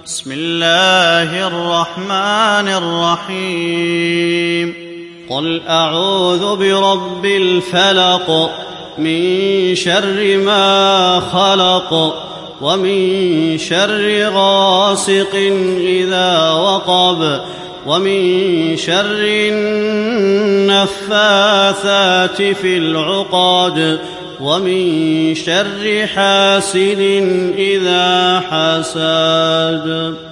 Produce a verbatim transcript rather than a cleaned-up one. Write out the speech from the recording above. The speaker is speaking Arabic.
بسم الله الرحمن الرحيم. قل أعوذ برب الفلق من شر ما خلق ومن شر غاسق إذا وقب ومن شر النفاثات في العقد ومن شر حاسد إذا حسد.